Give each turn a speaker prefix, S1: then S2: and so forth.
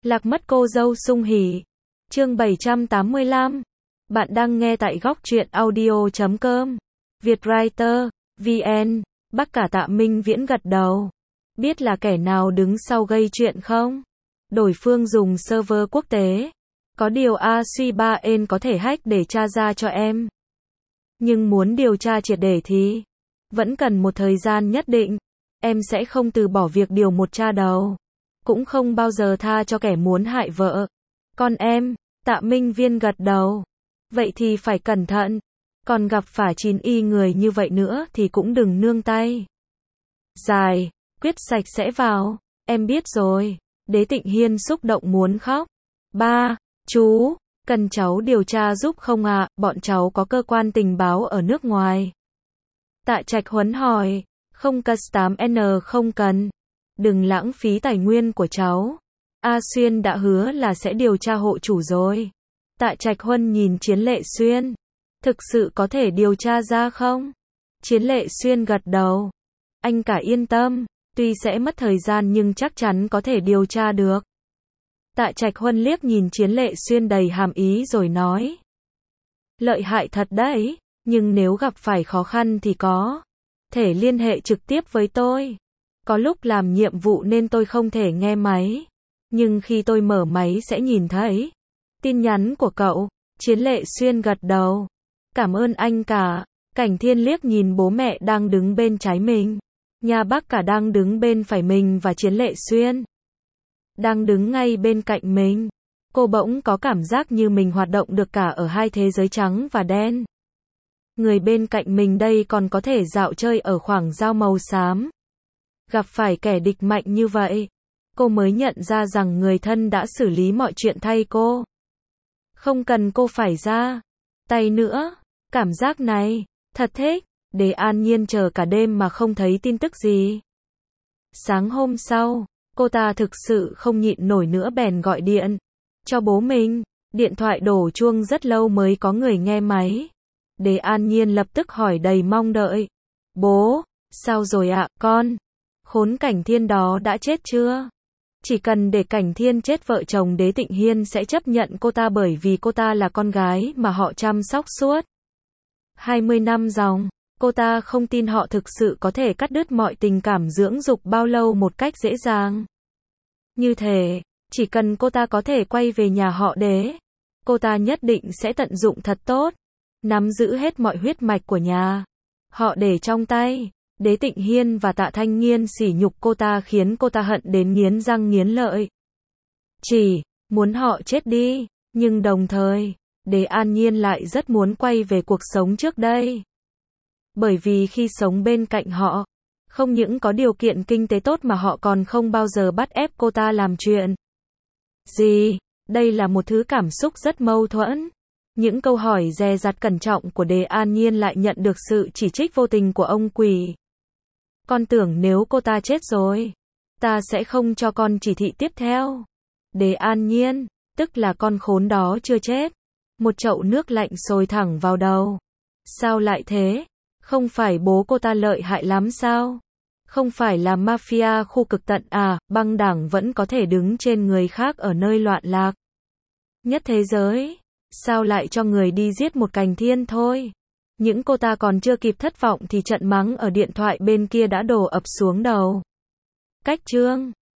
S1: Lạc mất cô dâu sung hỉ. Chương 785. Bạn đang nghe tại góc truyện audio.com. Vietwriter, VN. Bác cả Tạ Minh Viễn gật đầu. Biết là kẻ nào đứng sau gây chuyện không? Đối phương dùng server quốc tế. Có điều A suy ba en có thể hack để tra ra cho em. Nhưng muốn điều tra triệt để thì vẫn cần một thời gian nhất định. Em sẽ không từ bỏ việc điều một tra đầu. Cũng không bao giờ tha cho kẻ muốn hại vợ. Con em, Tạ Minh Viên gật đầu. Vậy thì phải cẩn thận. Còn gặp phải 9y người như vậy nữa thì cũng đừng nương tay. Dài, quyết sạch sẽ vào. Em biết rồi. Đế Tịnh Hiên xúc động muốn khóc. Ba, chú, cần cháu điều tra giúp không ạ? Bọn cháu có cơ quan tình báo ở nước ngoài. Tạ Trạch Huấn hỏi. Không cần 8N không cần. Đừng lãng phí tài nguyên của cháu. A Xuyên đã hứa là sẽ điều tra hộ chủ rồi. Tạ Trạch Huân nhìn Chiến Lệ Xuyên. Thực sự có thể điều tra ra không? Chiến Lệ Xuyên gật đầu. Anh cả yên tâm, tuy sẽ mất thời gian nhưng chắc chắn có thể điều tra được. Tạ Trạch Huân liếc nhìn Chiến Lệ Xuyên đầy hàm ý rồi nói. Lợi hại thật đấy, nhưng nếu gặp phải khó khăn thì có thể liên hệ trực tiếp với tôi. Có lúc làm nhiệm vụ nên tôi không thể nghe máy. Nhưng khi tôi mở máy sẽ nhìn thấy tin nhắn của cậu. Chiến Lệ Xuyên gật đầu. Cảm ơn anh cả. Cảnh Thiên liếc nhìn bố mẹ đang đứng bên trái mình. Nhà bác cả đang đứng bên phải mình và Chiến Lệ Xuyên đang đứng ngay bên cạnh mình. Cô bỗng có cảm giác như mình hoạt động được cả ở hai thế giới trắng và đen. Người bên cạnh mình đây còn có thể dạo chơi ở khoảng giao màu xám. Gặp phải kẻ địch mạnh như vậy, cô mới nhận ra rằng người thân đã xử lý mọi chuyện thay cô. Không cần cô phải ra tay nữa. Cảm giác này, thật thích. Để An Nhiên chờ cả đêm mà không thấy tin tức gì. Sáng hôm sau, cô ta thực sự không nhịn nổi nữa bèn gọi điện cho bố mình. Điện thoại đổ chuông rất lâu mới có người nghe máy. Để An Nhiên lập tức hỏi đầy mong đợi. Bố, sao rồi ạ, con? Khốn Cảnh Thiên đó đã chết chưa? Chỉ cần để Cảnh Thiên chết vợ chồng Đế Tịnh Hiên sẽ chấp nhận cô ta bởi vì cô ta là con gái mà họ chăm sóc suốt 20 năm dòng. Cô ta không tin họ thực sự có thể cắt đứt mọi tình cảm dưỡng dục bao lâu một cách dễ dàng. Như thế, chỉ cần cô ta có thể quay về nhà họ Đế, cô ta nhất định sẽ tận dụng thật tốt, nắm giữ hết mọi huyết mạch của nhà họ để trong tay. Đế Tịnh Hiên và Tạ Thanh Nghiên sỉ nhục cô ta khiến cô ta hận đến nghiến răng nghiến lợi. Chỉ muốn họ chết đi, nhưng đồng thời, Đế An Nhiên lại rất muốn quay về cuộc sống trước đây. Bởi vì khi sống bên cạnh họ, không những có điều kiện kinh tế tốt mà họ còn không bao giờ bắt ép cô ta làm chuyện gì. Đây là một thứ cảm xúc rất mâu thuẫn. Những câu hỏi dè dặt cẩn trọng của Đế An Nhiên lại nhận được sự chỉ trích vô tình của ông Quỷ. Con tưởng nếu cô ta chết rồi, ta sẽ không cho con chỉ thị tiếp theo. Đế An Nhiên, tức là con khốn đó chưa chết. Một chậu nước lạnh sôi thẳng vào đầu. Sao lại thế? Không phải bố cô ta lợi hại lắm sao? Không phải là mafia khu cực tận à? Băng đảng vẫn có thể đứng trên người khác ở nơi loạn lạc nhất thế giới. Sao lại cho người đi giết một Cảnh Thiên thôi? Những cô ta còn chưa kịp thất vọng thì trận mắng ở điện thoại bên kia đã đổ ập xuống đầu. Cách chương